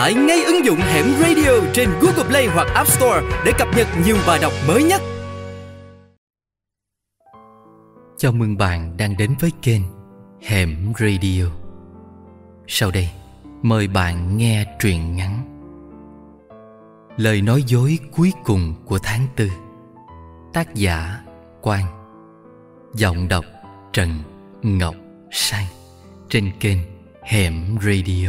tải ngay ứng dụng Hẻm Radio trên Google Play hoặc App Store để cập nhật nhiều bài đọc mới nhất. Chào mừng bạn đang đến với kênh Hẻm Radio. Sau đây, mời bạn nghe truyện ngắn Lời nói dối cuối cùng của tháng 4. Tác giả Quang. Giọng đọc Trần Ngọc Sang trên kênh Hẻm Radio.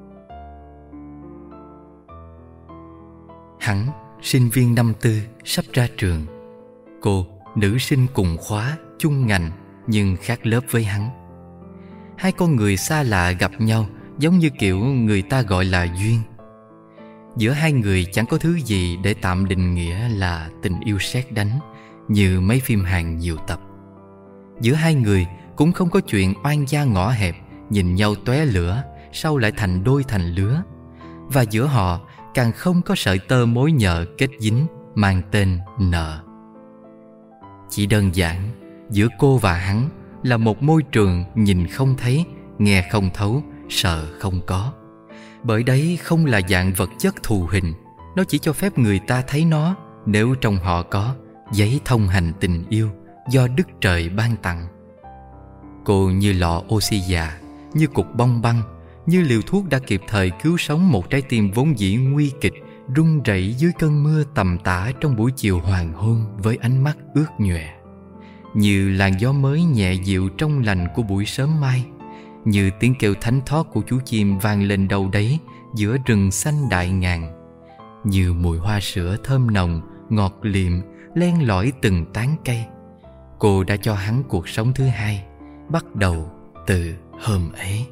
Hắn, sinh viên năm tư sắp ra trường. Cô, nữ sinh cùng khóa, chung ngành nhưng khác lớp với hắn. Hai con người xa lạ gặp nhau giống như kiểu người ta gọi là duyên. Giữa hai người chẳng có thứ gì để tạm định nghĩa là tình yêu sét đánh như mấy phim Hàn nhiều tập. Giữa hai người cũng không có chuyện oan gia ngõ hẹp, nhìn nhau tóe lửa sau lại thành đôi thành lứa. Và giữa họ càng không có sợi tơ mối nhợ kết dính mang tên nợ. Chỉ đơn giản, giữa cô và hắn là một môi trường nhìn không thấy, nghe không thấu, sợ không có. Bởi đấy không là dạng vật chất thù hình, nó chỉ cho phép người ta thấy nó nếu trong họ có giấy thông hành tình yêu do Đức Trời ban tặng. Cô như lọ oxy già, như cục bong băng, như liều thuốc đã kịp thời cứu sống một trái tim vốn dĩ nguy kịch, run rẩy dưới cơn mưa tầm tã trong buổi chiều hoàng hôn với ánh mắt ướt nhòe. Như làn gió mới nhẹ dịu trong lành của buổi sớm mai, như tiếng kêu thánh thót của chú chim vang lên đâu đấy giữa rừng xanh đại ngàn, như mùi hoa sữa thơm nồng, ngọt liệm len lỏi từng tán cây. Cô đã cho hắn cuộc sống thứ hai, bắt đầu từ hôm ấy.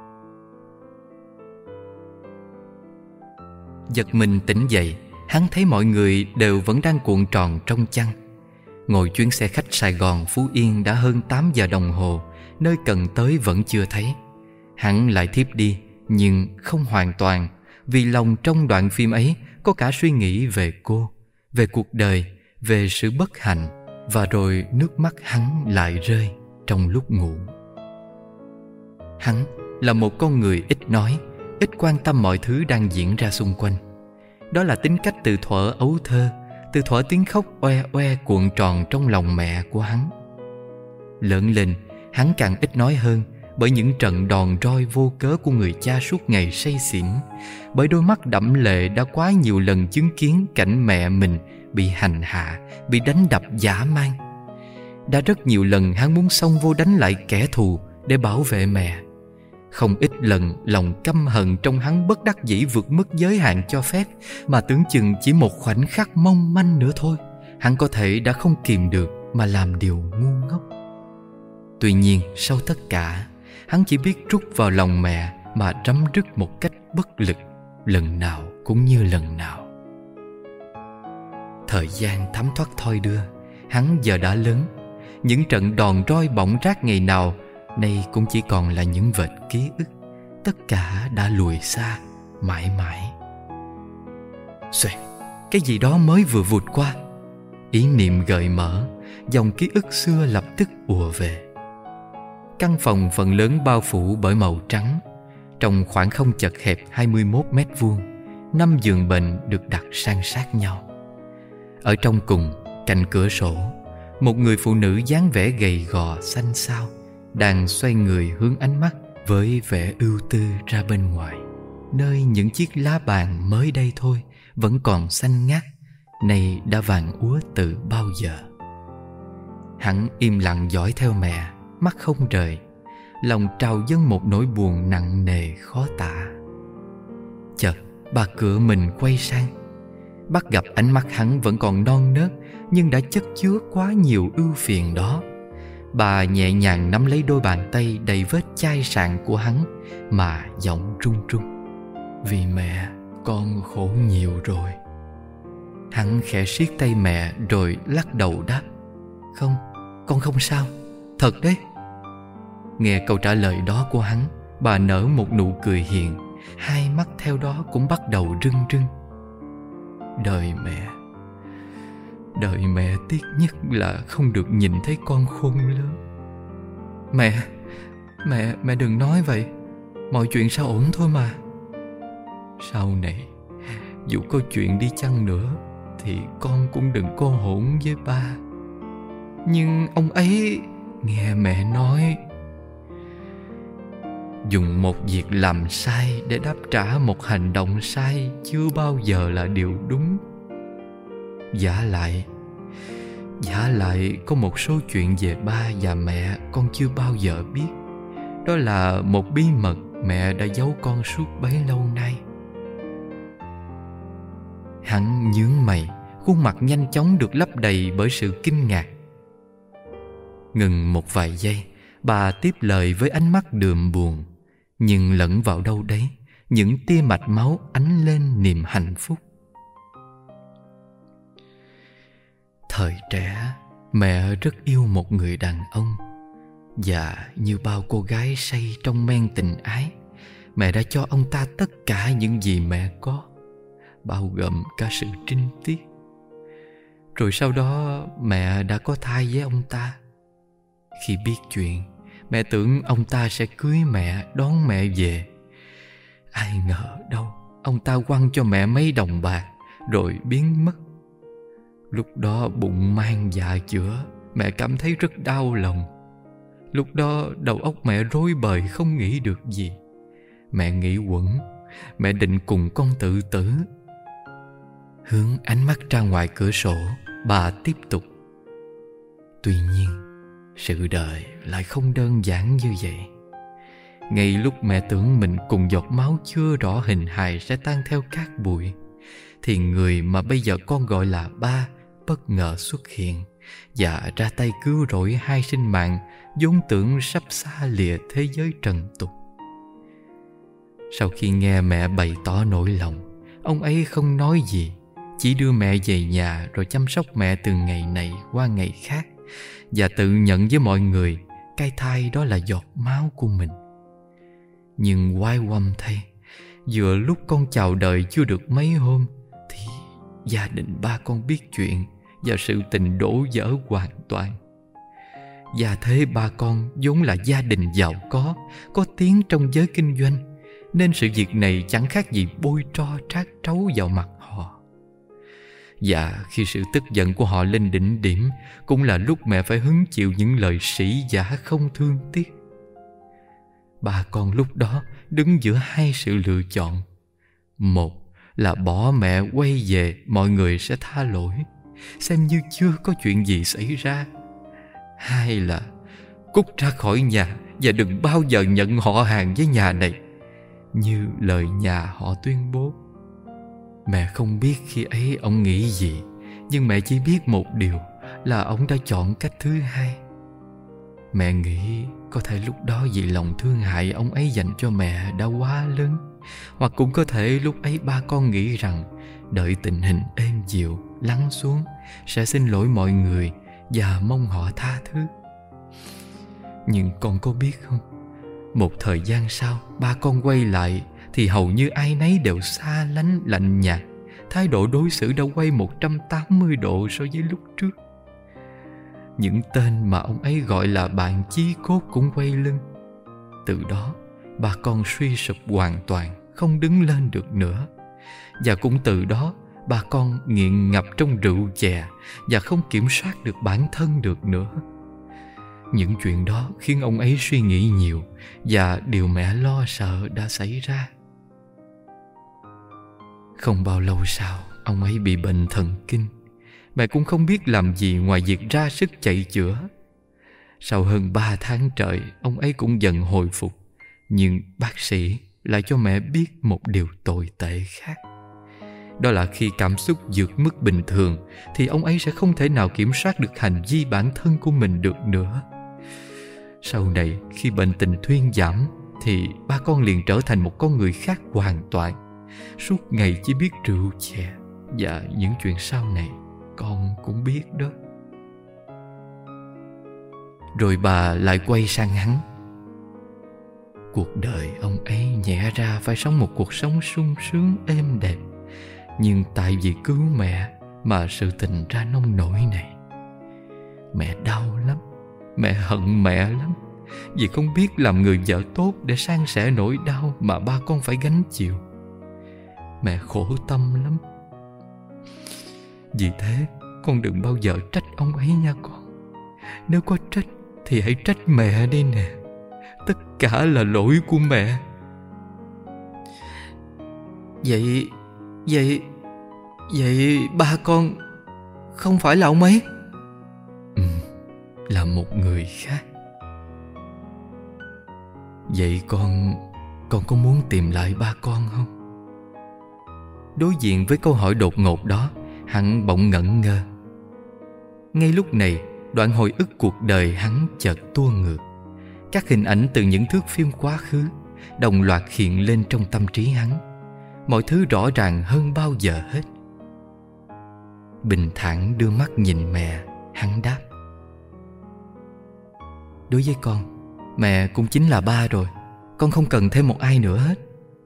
Giật mình tỉnh dậy, hắn thấy mọi người đều vẫn đang cuộn tròn trong chăn. Ngồi chuyến xe khách Sài Gòn Phú Yên đã hơn 8 giờ đồng hồ, nơi cần tới vẫn chưa thấy. Hắn lại thiếp đi, nhưng không hoàn toàn, vì lòng trong đoạn phim ấy có cả suy nghĩ về cô, về cuộc đời, về sự bất hạnh, và rồi nước mắt hắn lại rơi trong lúc ngủ. Hắn là một con người ít nói, ít quan tâm mọi thứ đang diễn ra xung quanh. Đó là tính cách từ thuở ấu thơ, từ thuở tiếng khóc oe oe cuộn tròn trong lòng mẹ của hắn. Lớn lên, hắn càng ít nói hơn, bởi những trận đòn roi vô cớ của người cha suốt ngày say xỉn, bởi đôi mắt đẫm lệ đã quá nhiều lần chứng kiến cảnh mẹ mình bị hành hạ, bị đánh đập dã man. Đã rất nhiều lần hắn muốn xông vô đánh lại kẻ thù để bảo vệ mẹ. Không ít lần lòng căm hận trong hắn bất đắc dĩ vượt mức giới hạn cho phép, mà tưởng chừng chỉ một khoảnh khắc mong manh nữa thôi, hắn có thể đã không kìm được mà làm điều ngu ngốc. Tuy nhiên sau tất cả, hắn chỉ biết trút vào lòng mẹ mà rắm rứt một cách bất lực, lần nào cũng như lần nào. Thời gian thấm thoát thoi đưa, hắn giờ đã lớn. Những trận đòn roi bỏng rát ngày nào nay cũng chỉ còn là những vệt ký ức. Tất cả đã lùi xa mãi mãi. Xoẹt, cái gì đó mới vừa vụt qua. Ý niệm gợi mở, dòng ký ức xưa lập tức ùa về. Căn phòng phần lớn bao phủ bởi màu trắng. Trong khoảng không chật hẹp 21 mét vuông, 5 giường bệnh được đặt san sát nhau. Ở trong cùng, cạnh cửa sổ, một người phụ nữ dáng vẻ gầy gò xanh xao đang xoay người hướng ánh mắt với vẻ ưu tư ra bên ngoài, nơi những chiếc lá bàn mới đây thôi vẫn còn xanh ngắt, nay đã vàng úa từ bao giờ. Hắn im lặng dõi theo mẹ, mắt không rời, lòng trào dâng một nỗi buồn nặng nề khó tả. Chợt bà cửa mình quay sang, bắt gặp ánh mắt hắn vẫn còn non nớt nhưng đã chất chứa quá nhiều ưu phiền đó. Bà nhẹ nhàng nắm lấy đôi bàn tay đầy vết chai sạn của hắn mà giọng run run: "Vì mẹ, con khổ nhiều rồi." Hắn khẽ siết tay mẹ rồi lắc đầu đáp: "Không, con không sao, thật đấy." Nghe câu trả lời đó của hắn, bà nở một nụ cười hiền, hai mắt theo đó cũng bắt đầu rưng rưng. Đời mẹ tiếc nhất là không được nhìn thấy con khôn lớn. Mẹ đừng nói vậy. Mọi chuyện sao ổn thôi mà. Sau này dù có chuyện đi chăng nữa thì con cũng đừng có hỗn với ba. Nhưng ông ấy nghe mẹ nói, dùng một việc làm sai để đáp trả một hành động sai chưa bao giờ là điều đúng. Vả lại có một số chuyện về ba và mẹ con chưa bao giờ biết. Đó là một bí mật mẹ đã giấu con suốt bấy lâu nay. Hắn nhướng mày, khuôn mặt nhanh chóng được lấp đầy bởi sự kinh ngạc. Ngừng một vài giây, bà tiếp lời với ánh mắt đượm buồn, nhưng lẫn vào đâu đấy những tia mạch máu ánh lên niềm hạnh phúc. Thời trẻ, mẹ rất yêu một người đàn ông, và như bao cô gái say trong men tình ái, mẹ đã cho ông ta tất cả những gì mẹ có, bao gồm cả sự trinh tiết. Rồi sau đó mẹ đã có thai với ông ta. Khi biết chuyện, mẹ tưởng ông ta sẽ cưới mẹ, đón mẹ về. Ai ngờ đâu, ông ta quăng cho mẹ mấy đồng bạc rồi biến mất. Lúc đó bụng mang dạ chữa, mẹ cảm thấy rất đau lòng. Lúc đó đầu óc mẹ rối bời, không nghĩ được gì. Mẹ nghĩ quẩn, mẹ định cùng con tự tử. Hướng ánh mắt ra ngoài cửa sổ, bà tiếp tục. Tuy nhiên, sự đời lại không đơn giản như vậy. Ngay lúc mẹ tưởng mình cùng giọt máu chưa rõ hình hài sẽ tan theo cát bụi, thì người mà bây giờ con gọi là ba bất ngờ xuất hiện và ra tay cứu rỗi hai sinh mạng vốn tưởng sắp xa lìa thế giới trần tục. Sau khi nghe mẹ bày tỏ nỗi lòng, ông ấy không nói gì, chỉ đưa mẹ về nhà rồi chăm sóc mẹ từ ngày này qua ngày khác, và tự nhận với mọi người cái thai đó là giọt máu của mình. Nhưng oai oăm thay, vừa lúc con chào đời chưa được mấy hôm thì gia đình ba con biết chuyện và sự tình đổ vỡ hoàn toàn. Và thế ba con vốn là gia đình giàu có tiếng trong giới kinh doanh, nên sự việc này chẳng khác gì bôi tro trát trấu vào mặt họ. Và khi sự tức giận của họ lên đỉnh điểm, cũng là lúc mẹ phải hứng chịu những lời sỉ vả không thương tiếc. Ba con lúc đó đứng giữa hai sự lựa chọn. Một là bỏ mẹ quay về, mọi người sẽ tha lỗi, xem như chưa có chuyện gì xảy ra. Hai là cút ra khỏi nhà và đừng bao giờ nhận họ hàng với nhà này, như lời nhà họ tuyên bố. Mẹ không biết khi ấy ông nghĩ gì, nhưng mẹ chỉ biết một điều là ông đã chọn cách thứ hai. Mẹ nghĩ có thể lúc đó vì lòng thương hại ông ấy dành cho mẹ đã quá lớn, hoặc cũng có thể lúc ấy ba con nghĩ rằng đợi tình hình êm dịu lắng xuống sẽ xin lỗi mọi người và mong họ tha thứ. Nhưng con có biết không, một thời gian sau ba con quay lại thì hầu như ai nấy đều xa lánh lạnh nhạt. Thái độ đối xử đã quay 180 độ so với lúc trước. Những tên mà ông ấy gọi là bạn chí cốt cũng quay lưng. Từ đó bà con suy sụp hoàn toàn, không đứng lên được nữa. Và cũng từ đó bà con nghiện ngập trong rượu chè và không kiểm soát được bản thân được nữa. Những chuyện đó khiến ông ấy suy nghĩ nhiều, và điều mẹ lo sợ đã xảy ra. Không bao lâu sau, ông ấy bị bệnh thần kinh. Mẹ cũng không biết làm gì ngoài việc ra sức chạy chữa. Sau hơn 3 tháng trời, ông ấy cũng dần hồi phục. Nhưng bác sĩ lại cho mẹ biết một điều tồi tệ khác. Đó là khi cảm xúc vượt mức bình thường thì ông ấy sẽ không thể nào kiểm soát được hành vi bản thân của mình được nữa. Sau này, khi bệnh tình thuyên giảm thì ba con liền trở thành một con người khác hoàn toàn. Suốt ngày chỉ biết rượu chè, và những chuyện sau này con cũng biết đó. Rồi bà lại quay sang hắn. Cuộc đời ông ấy nhẹ ra phải sống một cuộc sống sung sướng êm đẹp, nhưng tại vì cứu mẹ mà sự tình ra nông nỗi này. Mẹ đau lắm, mẹ hận mẹ lắm, vì không biết làm người vợ tốt để san sẻ nỗi đau mà ba con phải gánh chịu. Mẹ khổ tâm lắm. Vì thế con đừng bao giờ trách ông ấy nha con. Nếu có trách thì hãy trách mẹ đi nè. Tất cả là lỗi của mẹ. Vậy ba con không phải là ông ấy? Là một người khác. Vậy con có muốn tìm lại ba con không? Đối diện với câu hỏi đột ngột đó, hắn bỗng ngẩn ngơ. Ngay lúc này, đoạn hồi ức cuộc đời hắn chợt tua ngược. Các hình ảnh từ những thước phim quá khứ đồng loạt hiện lên trong tâm trí hắn. Mọi thứ rõ ràng hơn bao giờ hết. Bình thản đưa mắt nhìn mẹ, hắn đáp: đối với con, mẹ cũng chính là ba rồi. Con không cần thêm một ai nữa hết.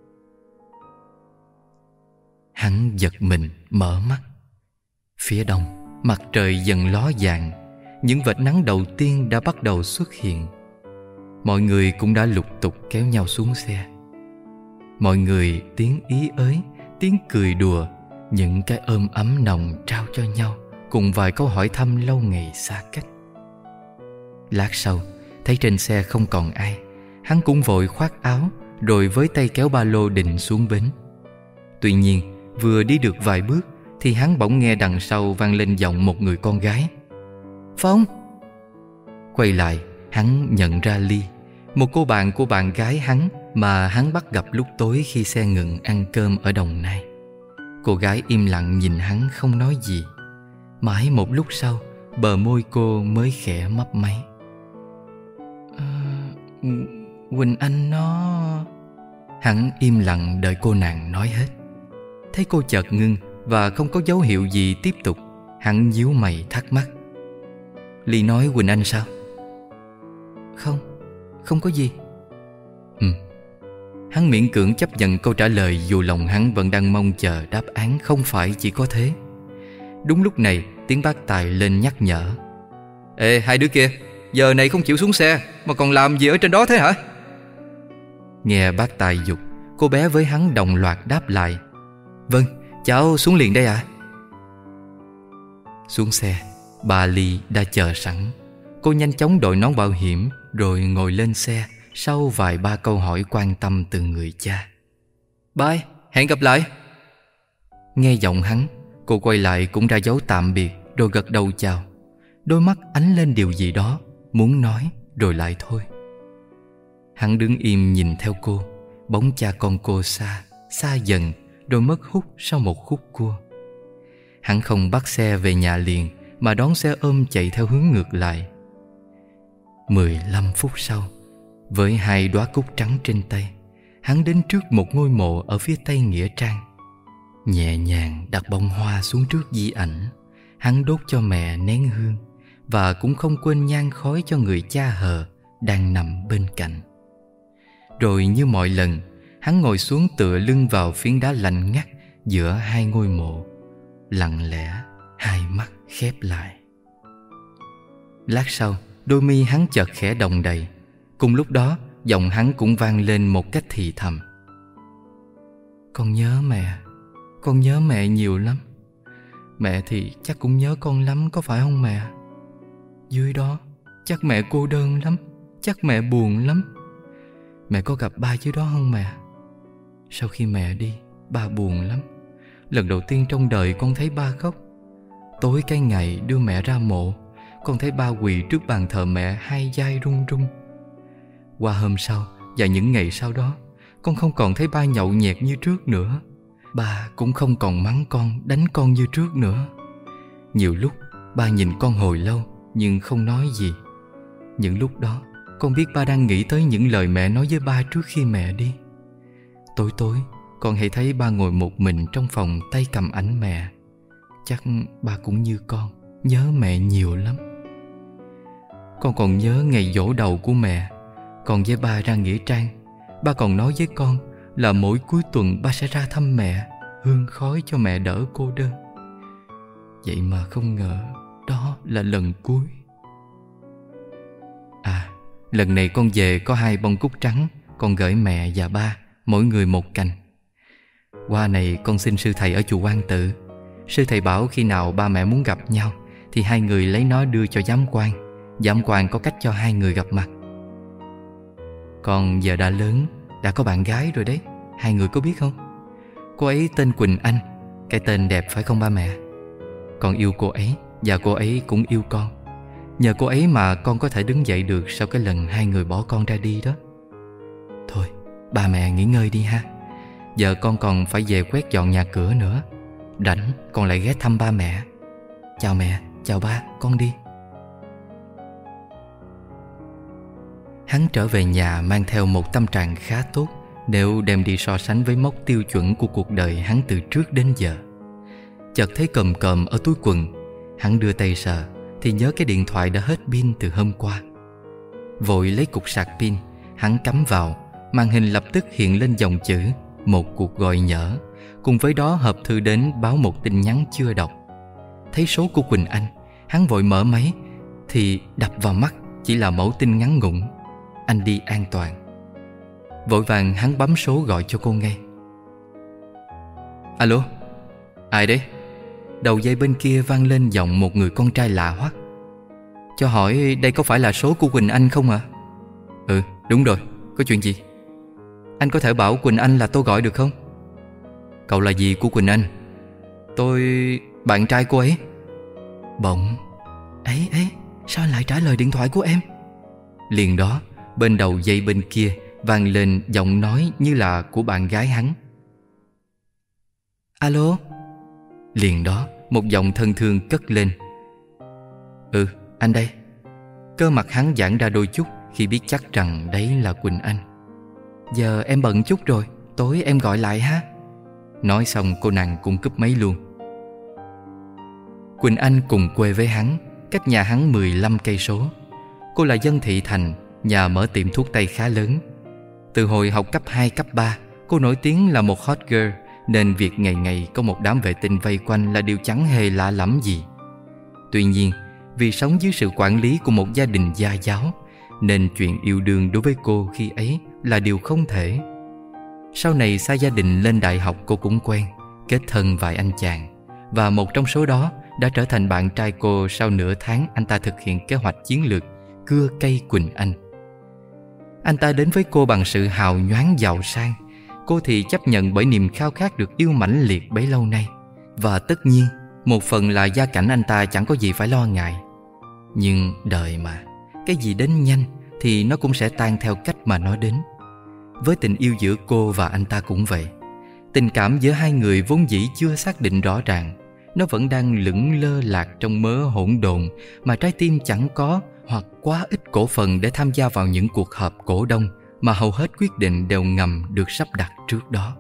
Hắn giật mình mở mắt. Phía đông, mặt trời dần ló dạng. Những vệt nắng đầu tiên đã bắt đầu xuất hiện. Mọi người cũng đã lục tục kéo nhau xuống xe. Mọi người tiếng ý ới, tiếng cười đùa, những cái ôm ấm nồng trao cho nhau, cùng vài câu hỏi thăm lâu ngày xa cách. Lát sau, thấy trên xe không còn ai, hắn cũng vội khoác áo, rồi với tay kéo ba lô định xuống bến. Tuy nhiên, vừa đi được vài bước thì hắn bỗng nghe đằng sau vang lên giọng một người con gái: Phong! Quay lại, hắn nhận ra Ly, một cô bạn của bạn gái hắn mà hắn bắt gặp lúc tối khi xe ngừng ăn cơm ở Đồng Nai. Cô gái im lặng nhìn hắn không nói gì. Mãi một lúc sau, bờ môi cô mới khẽ mấp máy: Quỳnh Anh nó... Hắn im lặng đợi cô nàng nói hết. Thấy cô chợt ngưng và không có dấu hiệu gì tiếp tục, hắn nhíu mày thắc mắc: Ly nói Quỳnh Anh sao? Không có gì. Hắn miễn cưỡng chấp nhận câu trả lời, dù lòng hắn vẫn đang mong chờ đáp án không phải chỉ có thế. Đúng lúc này, tiếng bác Tài lên nhắc nhở: Ê, hai đứa kia, giờ này không chịu xuống xe mà còn làm gì ở trên đó thế hả? Nghe bác Tài giục, cô bé với hắn đồng loạt đáp lại: Vâng, cháu xuống liền đây ạ. Xuống xe, bà Ly đã chờ sẵn. Cô nhanh chóng đội nón bảo hiểm rồi ngồi lên xe sau vài ba câu hỏi quan tâm từ người cha. Bye, hẹn gặp lại. Nghe giọng hắn, cô quay lại cũng ra dấu tạm biệt rồi gật đầu chào. Đôi mắt ánh lên điều gì đó, muốn nói rồi lại thôi. Hắn đứng im nhìn theo cô. Bóng cha con cô xa, xa dần, rồi mất hút sau một khúc cua. Hắn không bắt xe về nhà liền, mà đón xe ôm chạy theo hướng ngược lại. 15 phút sau, với 2 đóa cúc trắng trên tay, hắn đến trước một ngôi mộ ở phía tây nghĩa trang. Nhẹ nhàng đặt bông hoa xuống trước di ảnh. Hắn đốt cho mẹ nén hương, và cũng không quên nhang khói cho người cha hờ đang nằm bên cạnh. Rồi như mọi lần, hắn ngồi xuống tựa lưng vào phiến đá lạnh ngắt giữa 2 ngôi mộ, lặng lẽ, 2 mắt khép lại. Lát sau, đôi mi hắn chợt khẽ động đậy. Cùng lúc đó, giọng hắn cũng vang lên một cách thì thầm: Con nhớ mẹ nhiều lắm. Mẹ thì chắc cũng nhớ con lắm, có phải không mẹ? Dưới đó, chắc mẹ cô đơn lắm, chắc mẹ buồn lắm. Mẹ có gặp ba dưới đó không mẹ? Sau khi mẹ đi, ba buồn lắm. Lần đầu tiên trong đời con thấy ba khóc. Tối cái ngày đưa mẹ ra mộ, con thấy ba quỳ trước bàn thờ mẹ, hai vai run run. Qua hôm sau và những ngày sau đó, con không còn thấy ba nhậu nhẹt như trước nữa. Ba cũng không còn mắng con, đánh con như trước nữa. Nhiều lúc ba nhìn con hồi lâu nhưng không nói gì. Những lúc đó con biết ba đang nghĩ tới những lời mẹ nói với ba trước khi mẹ đi. Tối tối con hay thấy ba ngồi một mình trong phòng, tay cầm ảnh mẹ. Chắc ba cũng như con, nhớ mẹ nhiều lắm. Con còn nhớ ngày giỗ đầu của mẹ, con với ba ra nghĩa trang. Ba còn nói với con là mỗi cuối tuần ba sẽ ra thăm mẹ, hương khói cho mẹ đỡ cô đơn. Vậy mà không ngờ đó là lần cuối. À, lần này con về có 2 bông cúc trắng, con gửi mẹ và ba, mỗi người 1 cành. Qua này con xin sư thầy ở chùa Quan Tự. Sư thầy bảo khi nào ba mẹ muốn gặp nhau thì hai người lấy nó đưa cho giám quan. Giám quan có cách cho hai người gặp mặt. Con giờ đã lớn, đã có bạn gái rồi đấy. Hai người có biết không? Cô ấy tên Quỳnh Anh. Cái tên đẹp phải không ba mẹ? Con yêu cô ấy và cô ấy cũng yêu con. Nhờ cô ấy mà con có thể đứng dậy được sau cái lần hai người bỏ con ra đi đó. Thôi, ba mẹ nghỉ ngơi đi ha. Giờ con còn phải về quét dọn nhà cửa nữa. Rảnh con lại ghé thăm ba mẹ. Chào mẹ, chào ba, con đi. Hắn trở về nhà mang theo một tâm trạng khá tốt nếu đem đi so sánh với mốc tiêu chuẩn của cuộc đời hắn từ trước đến giờ. Chợt thấy còm còm ở túi quần. Hắn đưa tay sờ thì nhớ cái điện thoại đã hết pin từ hôm qua. Vội lấy cục sạc pin, hắn cắm vào. Màn hình lập tức hiện lên dòng chữ một cuộc gọi nhỡ, cùng với đó hộp thư đến báo một tin nhắn chưa đọc. Thấy số của Quỳnh Anh, hắn vội mở máy thì đập vào mắt chỉ là mẫu tin ngắn ngủn: anh đi an toàn. Vội vàng hắn bấm số gọi cho cô ngay. Alo, ai đấy? Đầu dây bên kia vang lên giọng một người con trai lạ hoắc. Cho hỏi đây có phải là số của Quỳnh Anh không ạ? Ừ, đúng rồi, có chuyện gì? Anh có thể bảo Quỳnh Anh là tôi gọi được không? Cậu là gì của Quỳnh Anh? Tôi... bạn trai cô ấy. Bỗng ấy, sao anh lại trả lời điện thoại của em? Liền đó, bên đầu dây bên kia vang lên giọng nói như là của bạn gái hắn. Alo? Liền đó, một giọng thân thương cất lên. Ừ, anh đây. Cơ mặt hắn giãn ra đôi chút khi biết chắc rằng đấy là Quỳnh Anh. Giờ em bận chút rồi, tối em gọi lại ha. Nói xong cô nàng cũng cúp máy luôn. Quỳnh Anh cùng quê với hắn, cách nhà hắn 15 cây số. Cô là dân thị thành, nhà mở tiệm thuốc tây khá lớn. Từ hồi học cấp 2, cấp 3, cô nổi tiếng là một hot girl, nên việc ngày ngày có một đám vệ tinh vây quanh là điều chẳng hề lạ lẫm gì. Tuy nhiên, vì sống dưới sự quản lý của một gia đình gia giáo, nên chuyện yêu đương đối với cô khi ấy là điều không thể. Sau này xa gia đình lên đại học cô cũng quen, kết thân vài anh chàng, và một trong số đó đã trở thành bạn trai cô sau nửa tháng anh ta thực hiện kế hoạch chiến lược cưa cây Quỳnh Anh. Anh ta đến với cô bằng sự hào nhoáng giàu sang, cô thì chấp nhận bởi niềm khao khát được yêu mãnh liệt bấy lâu nay. Và tất nhiên, một phần là gia cảnh anh ta chẳng có gì phải lo ngại. Nhưng đời mà, cái gì đến nhanh thì nó cũng sẽ tan theo cách mà nó đến. Với tình yêu giữa cô và anh ta cũng vậy. Tình cảm giữa hai người vốn dĩ chưa xác định rõ ràng. Nó vẫn đang lững lơ lạc trong mớ hỗn độn mà trái tim chẳng có hoặc quá ít cổ phần để tham gia vào những cuộc họp cổ đông mà hầu hết quyết định đều ngầm được sắp đặt trước đó.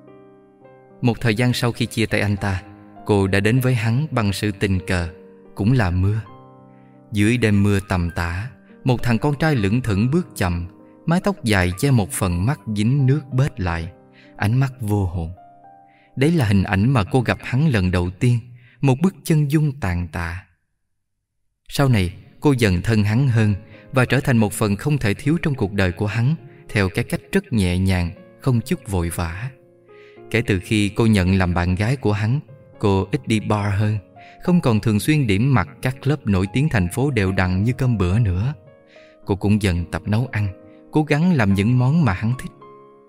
Một thời gian sau khi chia tay anh ta, cô đã đến với hắn bằng sự tình cờ, cũng là mưa. Dưới đêm mưa tầm tã, một thằng con trai lững thững bước chậm, mái tóc dài che một phần mắt dính nước bết lại, ánh mắt vô hồn. Đấy là hình ảnh mà cô gặp hắn lần đầu tiên, một bức chân dung tàn tạ. Sau này, cô dần thân hắn hơn và trở thành một phần không thể thiếu trong cuộc đời của hắn, theo cái cách rất nhẹ nhàng, không chút vội vã. Kể từ khi cô nhận làm bạn gái của hắn, cô ít đi bar hơn, không còn thường xuyên điểm mặt các club nổi tiếng thành phố đều đặn như cơm bữa nữa. Cô cũng dần tập nấu ăn, cố gắng làm những món mà hắn thích.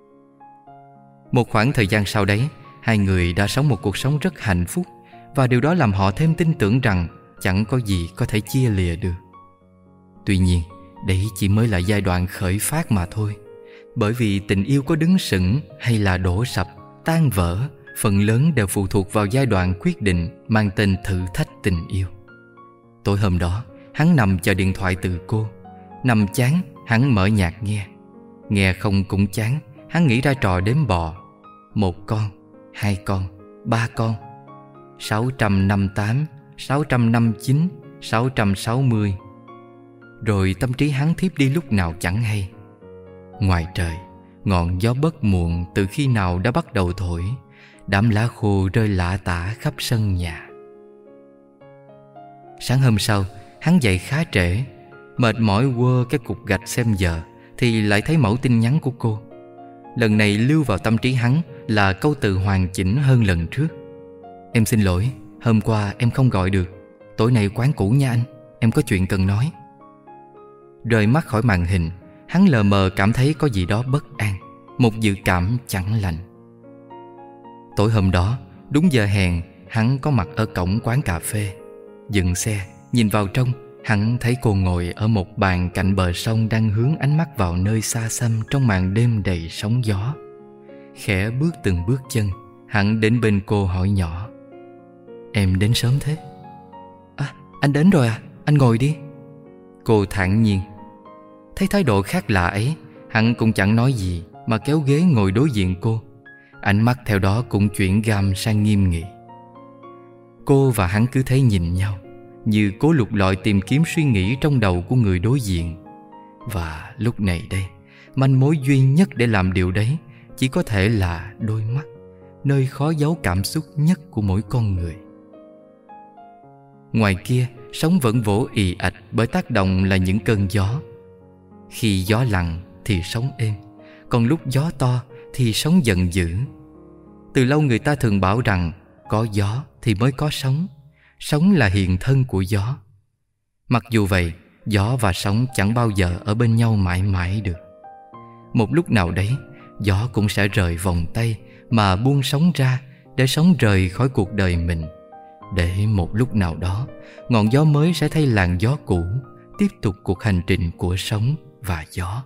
Một khoảng thời gian sau đấy, hai người đã sống một cuộc sống rất hạnh phúc, và điều đó làm họ thêm tin tưởng rằng chẳng có gì có thể chia lìa được. Tuy nhiên, đấy chỉ mới là giai đoạn khởi phát mà thôi. Bởi vì tình yêu có đứng sững hay là đổ sập, tan vỡ, phần lớn đều phụ thuộc vào giai đoạn quyết định mang tên thử thách tình yêu. Tối hôm đó, hắn nằm chờ điện thoại từ cô. Nằm chán, hắn mở nhạc nghe. Nghe không cũng chán, hắn nghĩ ra trò đếm bò. 1 con, 2 con, 3 con, 658, 659, 660. Rồi tâm trí hắn thiếp đi lúc nào chẳng hay. Ngoài trời, ngọn gió bất muộn từ khi nào đã bắt đầu thổi, đám lá khô rơi lả tả khắp sân nhà. Sáng hôm sau, hắn dậy khá trễ. Mệt mỏi quơ cái cục gạch xem giờ thì lại thấy mẫu tin nhắn của cô. Lần này lưu vào tâm trí hắn là câu từ hoàn chỉnh hơn lần trước. Em xin lỗi, hôm qua em không gọi được. Tối nay quán cũ nha anh, em có chuyện cần nói. Rời mắt khỏi màn hình, hắn lờ mờ cảm thấy có gì đó bất an, một dự cảm chẳng lành. Tối hôm đó, đúng giờ hẹn, hắn có mặt ở cổng quán cà phê. Dừng xe, nhìn vào trong, hắn thấy cô ngồi ở một bàn cạnh bờ sông, đang hướng ánh mắt vào nơi xa xăm trong màn đêm đầy sóng gió. Khẽ bước từng bước chân, hắn đến bên cô hỏi nhỏ: Em đến sớm thế? À, anh đến rồi à, anh ngồi đi. Cô thản nhiên. Thấy thái độ khác lạ ấy, hắn cũng chẳng nói gì mà kéo ghế ngồi đối diện cô. Ánh mắt theo đó cũng chuyển gam sang nghiêm nghị. Cô và hắn cứ thế nhìn nhau, như cố lục lọi tìm kiếm suy nghĩ trong đầu của người đối diện. Và lúc này đây, manh mối duy nhất để làm điều đấy chỉ có thể là đôi mắt, nơi khó giấu cảm xúc nhất của mỗi con người. Ngoài kia, sóng vẫn vỗ ì ạch bởi tác động là những cơn gió. Khi gió lặng thì sóng êm, còn lúc gió to thì sóng giận dữ. Từ lâu người ta thường bảo rằng có gió thì mới có sóng. Sóng là hiện thân của gió. Mặc dù vậy, gió và sóng chẳng bao giờ ở bên nhau mãi mãi được. Một lúc nào đấy, gió cũng sẽ rời vòng tay mà buông sóng ra, để sóng rời khỏi cuộc đời mình. Để một lúc nào đó, ngọn gió mới sẽ thay làn gió cũ, tiếp tục cuộc hành trình của sóng và gió.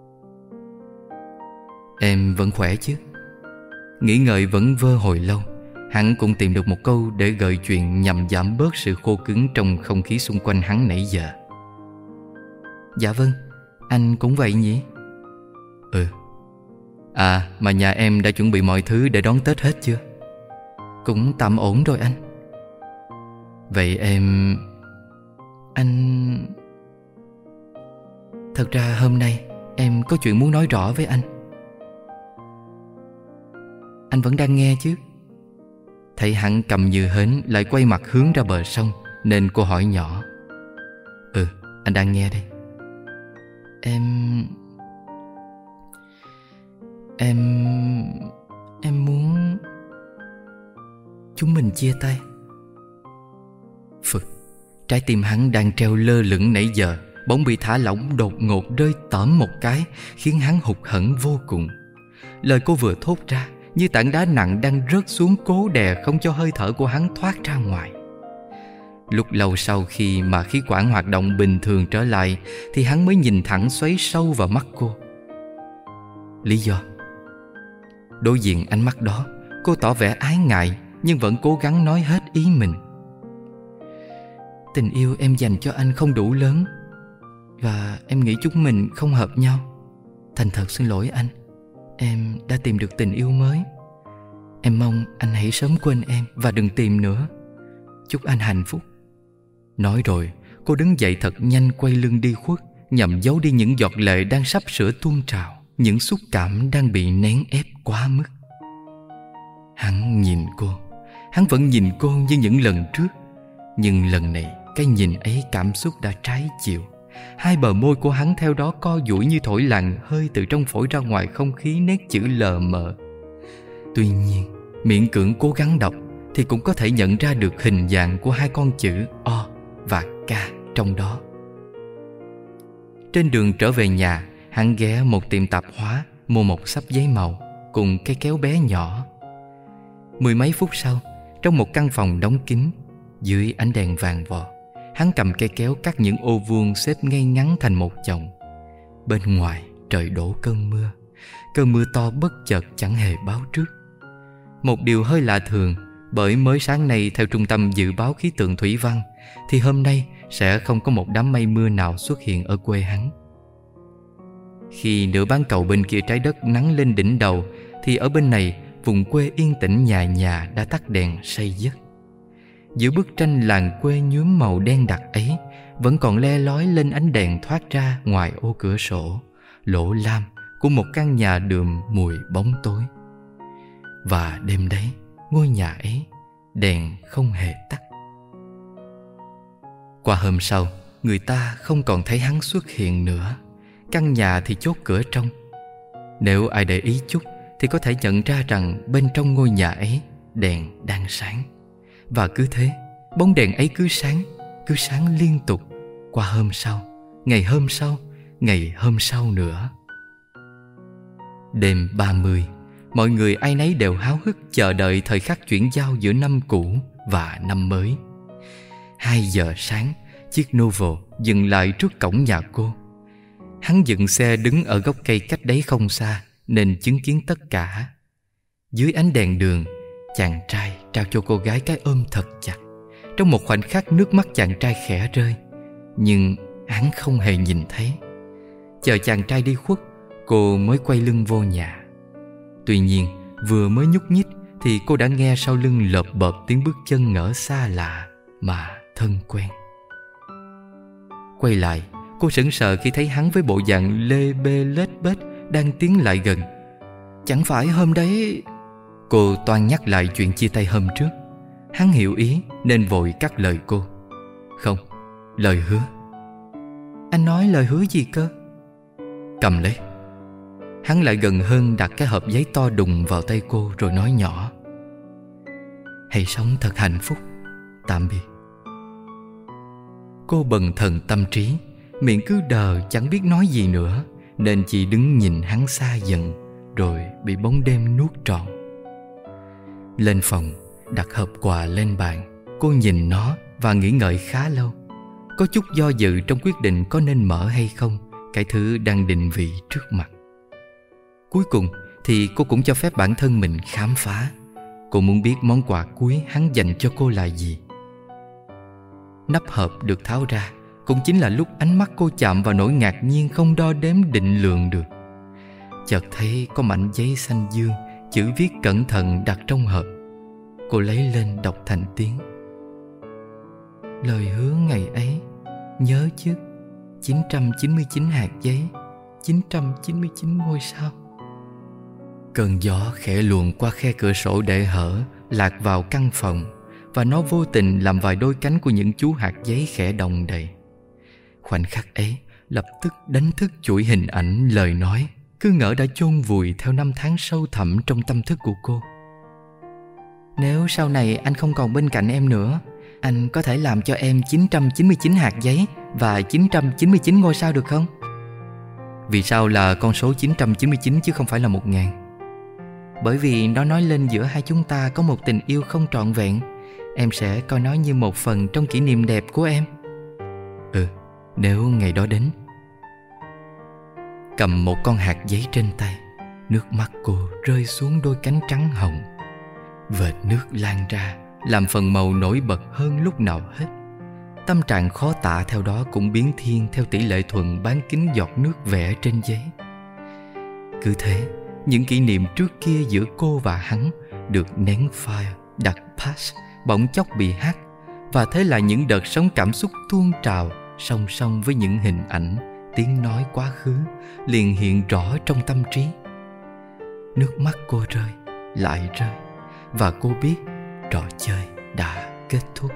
Em vẫn khỏe chứ? Nghĩ ngợi vẩn vơ hồi lâu, hắn cũng tìm được một câu để gợi chuyện nhằm giảm bớt sự khô cứng trong không khí xung quanh hắn nãy giờ. Dạ vâng, anh cũng vậy nhỉ? Ừ. À, mà nhà em đã chuẩn bị mọi thứ để đón Tết hết chưa? Cũng tạm ổn rồi anh. Vậy anh... Thật ra hôm nay em có chuyện muốn nói rõ với anh. Anh vẫn đang nghe chứ? Thấy hắn cầm như hến lại quay mặt hướng ra bờ sông, nên cô hỏi nhỏ: Ừ, anh đang nghe đây. Em muốn chúng mình chia tay. Phực, trái tim hắn đang treo lơ lửng nãy giờ bỗng bị thả lỏng đột ngột rơi tởm một cái, khiến hắn hụt hẫng vô cùng. Lời cô vừa thốt ra như tảng đá nặng đang rớt xuống, cố đè không cho hơi thở của hắn thoát ra ngoài. Lúc lâu sau khi mà khí quản hoạt động bình thường trở lại, thì hắn mới nhìn thẳng xoáy sâu vào mắt cô. Lý do? Đối diện ánh mắt đó, cô tỏ vẻ ái ngại nhưng vẫn cố gắng nói hết ý mình. Tình yêu em dành cho anh không đủ lớn, và em nghĩ chúng mình không hợp nhau. Thành thật xin lỗi anh, em đã tìm được tình yêu mới. Em mong anh hãy sớm quên em và đừng tìm nữa. Chúc anh hạnh phúc. Nói rồi, cô đứng dậy thật nhanh, quay lưng đi khuất, nhằm giấu đi những giọt lệ đang sắp sửa tuôn trào, những xúc cảm đang bị nén ép quá mức. Hắn nhìn cô, hắn vẫn nhìn cô như những lần trước. Nhưng lần này, cái nhìn ấy cảm xúc đã trái chiều. Hai bờ môi của hắn theo đó co duỗi như thổi làn hơi từ trong phổi ra ngoài không khí nét chữ lờ mờ. Tuy nhiên, miễn cưỡng cố gắng đọc thì cũng có thể nhận ra được hình dạng của hai con chữ O và K trong đó. Trên đường trở về nhà, hắn ghé một tiệm tạp hóa mua một xấp giấy màu cùng cây kéo bé nhỏ. Mười mấy phút sau, trong một căn phòng đóng kín, dưới ánh đèn vàng vọt, hắn cầm cây kéo cắt những ô vuông xếp ngay ngắn thành một chồng. Bên ngoài trời đổ cơn mưa. Cơn mưa to bất chợt chẳng hề báo trước. Một điều hơi lạ thường, bởi mới sáng nay theo Trung tâm Dự báo Khí tượng Thủy văn thì hôm nay sẽ không có một đám mây mưa nào xuất hiện ở quê hắn. Khi nửa bán cầu bên kia trái đất nắng lên đỉnh đầu thì ở bên này, vùng quê yên tĩnh nhà nhà đã tắt đèn say giấc. Giữa bức tranh làng quê nhuốm màu đen đặc ấy vẫn còn le lói lên ánh đèn thoát ra ngoài ô cửa sổ lỗ lam của một căn nhà đườm mùi bóng tối. Và đêm đấy, ngôi nhà ấy đèn không hề tắt. Qua hôm sau, người ta không còn thấy hắn xuất hiện nữa. Căn nhà thì chốt cửa trong. Nếu ai để ý chút thì có thể nhận ra rằng bên trong ngôi nhà ấy đèn đang sáng. Và cứ thế, bóng đèn ấy cứ sáng liên tục qua hôm sau, ngày hôm sau, ngày hôm sau nữa. Đêm 30, mọi người ai nấy đều háo hức chờ đợi thời khắc chuyển giao giữa năm cũ và năm mới. 2 giờ sáng, chiếc Novo dừng lại trước cổng nhà cô. Hắn dừng xe đứng ở gốc cây cách đấy không xa nên chứng kiến tất cả. Dưới ánh đèn đường, chàng trai trao cho cô gái cái ôm thật chặt. Trong một khoảnh khắc, nước mắt chàng trai khẽ rơi, nhưng hắn không hề nhìn thấy. Chờ chàng trai đi khuất, cô mới quay lưng vô nhà. Tuy nhiên, vừa mới nhúc nhích thì cô đã nghe sau lưng lợp bợp tiếng bước chân ngỡ xa lạ mà thân quen. Quay lại, cô sững sờ khi thấy hắn với bộ dạng lê bê lết bết đang tiến lại gần. Chẳng phải hôm đấy... Cô toan nhắc lại chuyện chia tay hôm trước. Hắn hiểu ý nên vội cắt lời cô. Không, lời hứa. Anh nói lời hứa gì cơ? Cầm lấy. Hắn lại gần hơn, đặt cái hộp giấy to đùng vào tay cô rồi nói nhỏ. Hãy sống thật hạnh phúc. Tạm biệt. Cô bần thần tâm trí, miệng cứ đờ chẳng biết nói gì nữa, nên chỉ đứng nhìn hắn xa dần, rồi bị bóng đêm nuốt trọn. Lên phòng, đặt hộp quà lên bàn. Cô nhìn nó và nghĩ ngợi khá lâu. Có chút do dự trong quyết định có nên mở hay không cái thứ đang định vị trước mặt. Cuối cùng thì cô cũng cho phép bản thân mình khám phá. Cô muốn biết món quà cuối hắn dành cho cô là gì. Nắp hộp được tháo ra cũng chính là lúc ánh mắt cô chạm vào nỗi ngạc nhiên không đo đếm định lượng được. Chợt thấy có mảnh giấy xanh dương, chữ viết cẩn thận đặt trong hộp. Cô lấy lên đọc thành tiếng. Lời hứa ngày ấy, nhớ chứ, 999 hạt giấy, 999 ngôi sao. Cơn gió khẽ luồn qua khe cửa sổ để hở, lạc vào căn phòng, và nó vô tình làm vài đôi cánh của những chú hạt giấy khẽ động đậy. Khoảnh khắc ấy lập tức đánh thức chuỗi hình ảnh, lời nói cứ ngỡ đã chôn vùi theo năm tháng sâu thẳm trong tâm thức của cô. Nếu sau này anh không còn bên cạnh em nữa, anh có thể làm cho em 999 hạt giấy và 999 ngôi sao được không? Vì sao là con số 999 chứ không phải là 1000? Bởi vì nó nói lên giữa hai chúng ta có một tình yêu không trọn vẹn. Em sẽ coi nó như một phần trong kỷ niệm đẹp của em. Nếu ngày đó đến. Cầm một con hạt giấy trên tay, nước mắt cô rơi xuống đôi cánh trắng hồng. Vệt nước lan ra, làm phần màu nổi bật hơn lúc nào hết. Tâm trạng khó tả theo đó cũng biến thiên theo tỷ lệ thuận bán kính giọt nước vẽ trên giấy. Cứ thế, những kỷ niệm trước kia giữa cô và hắn được nén file, đặt pass, bỗng chốc bị hack. Và thế là những đợt sóng cảm xúc tuôn trào song song với những hình ảnh, tiếng nói quá khứ liền hiện rõ trong tâm trí. Nước mắt cô rơi, lại rơi, và cô biết trò chơi đã kết thúc.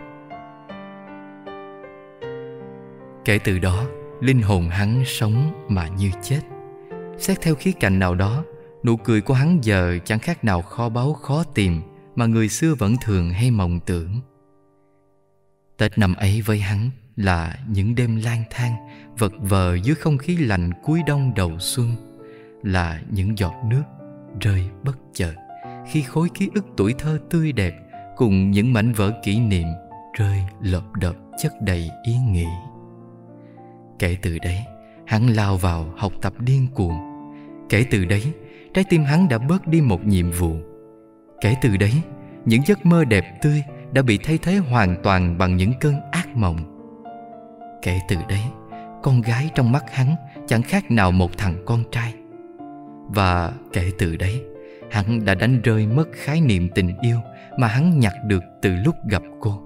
Kể từ đó, linh hồn hắn sống mà như chết. Xét theo khía cạnh nào đó, nụ cười của hắn giờ chẳng khác nào kho báu khó tìm mà người xưa vẫn thường hay mộng tưởng. Tết năm ấy với hắn là những đêm lang thang vật vờ dưới không khí lạnh cuối đông đầu xuân, là những giọt nước rơi bất chợt khi khối ký ức tuổi thơ tươi đẹp cùng những mảnh vỡ kỷ niệm rơi lợp đợp chất đầy ý nghĩ. Kể từ đấy, hắn lao vào học tập điên cuồng. Kể từ đấy, trái tim hắn đã bớt đi một nhiệm vụ. Kể từ đấy, những giấc mơ đẹp tươi đã bị thay thế hoàn toàn bằng những cơn ác mộng. Kể từ đấy, con gái trong mắt hắn chẳng khác nào một thằng con trai. Và kể từ đấy, hắn đã đánh rơi mất khái niệm tình yêu mà hắn nhặt được từ lúc gặp cô.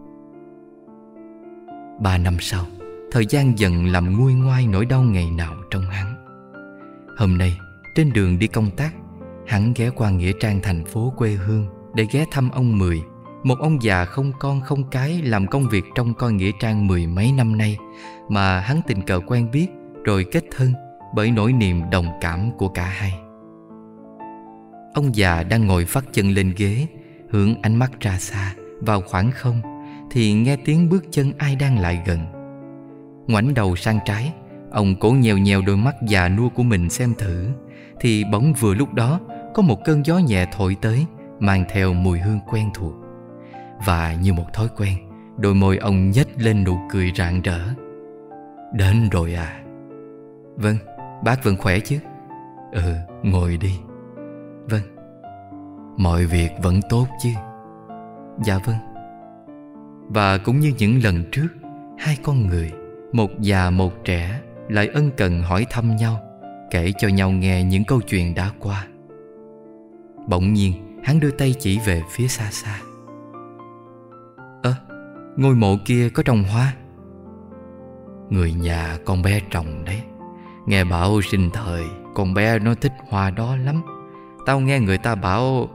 3 năm sau, thời gian dần làm nguôi ngoai nỗi đau ngày nào trong hắn. Hôm nay, trên đường đi công tác, hắn ghé qua nghĩa trang thành phố quê hương để ghé thăm ông Mười, một ông già không con không cái làm công việc trông coi nghĩa trang 10 mấy năm nay, mà hắn tình cờ quen biết rồi kết thân bởi nỗi niềm đồng cảm của cả hai. Ông già đang ngồi phắt chân lên ghế, hướng ánh mắt ra xa vào khoảng không, thì nghe tiếng bước chân ai đang lại gần. Ngoảnh đầu sang trái, ông cố nhèo nhèo đôi mắt già nua của mình xem thử, thì bỗng vừa lúc đó có một cơn gió nhẹ thổi tới, mang theo mùi hương quen thuộc. Và như một thói quen, đôi môi ông nhếch lên nụ cười rạng rỡ. Đến rồi à? Vâng, bác vẫn khỏe chứ? Ngồi đi. Vâng. Mọi việc vẫn tốt chứ? Dạ vâng. Và cũng như những lần trước, hai con người, một già một trẻ, lại ân cần hỏi thăm nhau, kể cho nhau nghe những câu chuyện đã qua. Bỗng nhiên hắn đưa tay chỉ về phía xa xa. Ngôi mộ kia có trồng hoa? Người nhà con bé trồng đấy. Nghe bảo sinh thời con bé nó thích hoa đó lắm. Tao nghe người ta bảo...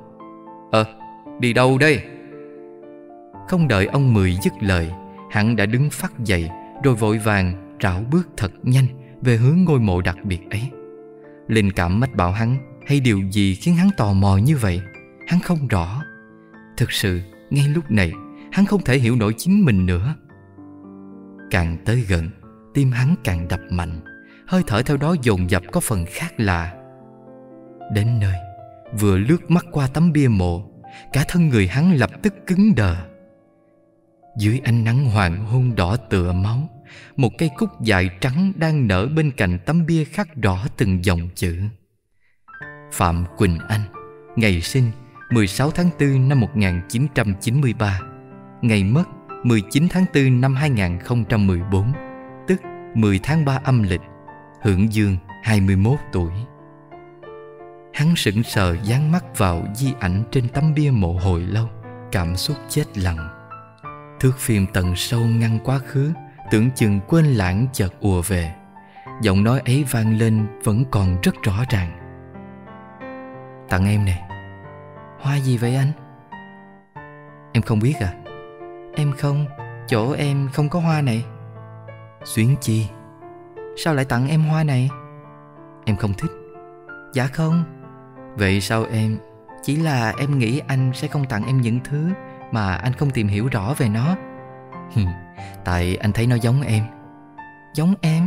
đi đâu đây? Không đợi ông Mười dứt lời, hắn đã đứng phắt dậy, rồi vội vàng rảo bước thật nhanh về hướng ngôi mộ đặc biệt ấy. Linh cảm mách bảo hắn, hay điều gì khiến hắn tò mò như vậy, hắn không rõ. Thực sự ngay lúc này hắn không thể hiểu nổi chính mình nữa. Càng tới gần, tim hắn càng đập mạnh, hơi thở theo đó dồn dập có phần khác lạ. Đến nơi, vừa lướt mắt qua tấm bia mộ, cả thân người hắn lập tức cứng đờ. Dưới ánh nắng hoàng hôn đỏ tựa máu, một cây cúc dài trắng đang nở bên cạnh tấm bia khắc rõ từng dòng chữ: Phạm Quỳnh Anh, ngày sinh 16 tháng 4 năm 1993, ngày mất 19 tháng 4 năm 2014, tức 10 tháng 3 âm lịch, hưởng dương 21 tuổi. Hắn sững sờ dán mắt vào di ảnh trên tấm bia mộ hồi lâu, cảm xúc chết lặng. Thước phim tận sâu ngăn quá khứ, tưởng chừng quên lãng chợt ùa về. Giọng nói ấy vang lên vẫn còn rất rõ ràng. Tặng em nè. Hoa gì vậy anh? Em không biết à? Em không, chỗ em không có hoa này. Xuyến chi? Sao lại tặng em hoa này? Em không thích. Dạ không. Vậy sao em? Chỉ là em nghĩ anh sẽ không tặng em những thứ mà anh không tìm hiểu rõ về nó. Tại anh thấy nó giống em. Giống em?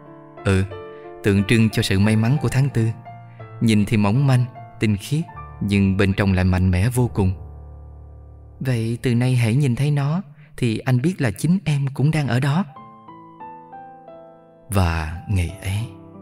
Tượng trưng cho sự may mắn của tháng 4. Nhìn thì mỏng manh, tinh khiết, nhưng bên trong lại mạnh mẽ vô cùng. Vậy từ nay hãy nhìn thấy nó thì anh biết là chính em cũng đang ở đó. Và ngày ấy,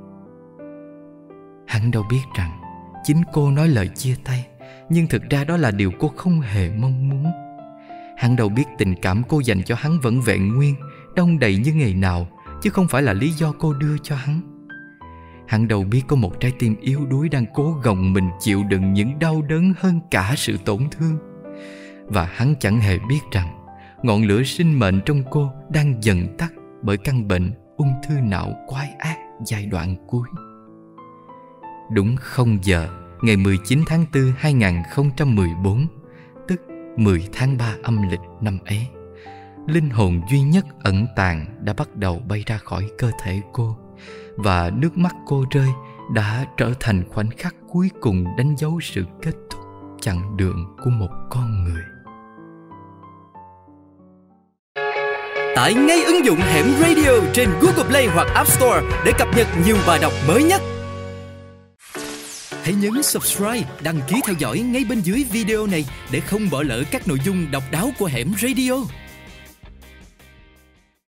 hắn đâu biết rằng chính cô nói lời chia tay, nhưng thực ra đó là điều cô không hề mong muốn. Hắn đâu biết tình cảm cô dành cho hắn vẫn vẹn nguyên, đong đầy như ngày nào, chứ không phải là lý do cô đưa cho hắn. Hắn đâu biết có một trái tim yếu đuối đang cố gồng mình chịu đựng những đau đớn hơn cả sự tổn thương. Và hắn chẳng hề biết rằng ngọn lửa sinh mệnh trong cô đang dần tắt bởi căn bệnh ung thư não quái ác giai đoạn cuối. Đúng 0 giờ ngày 19 tháng 4 2014, tức 10 tháng 3 âm lịch năm ấy, linh hồn duy nhất ẩn tàng đã bắt đầu bay ra khỏi cơ thể cô, và nước mắt cô rơi đã trở thành khoảnh khắc cuối cùng đánh dấu sự kết thúc chặng đường của một con người. Tải ngay ứng dụng Hẻm Radio trên Google Play hoặc App Store để cập nhật nhiều bài đọc mới nhất. Hãy nhấn subscribe, đăng ký theo dõi ngay bên dưới video này để không bỏ lỡ các nội dung độc đáo của Hẻm Radio.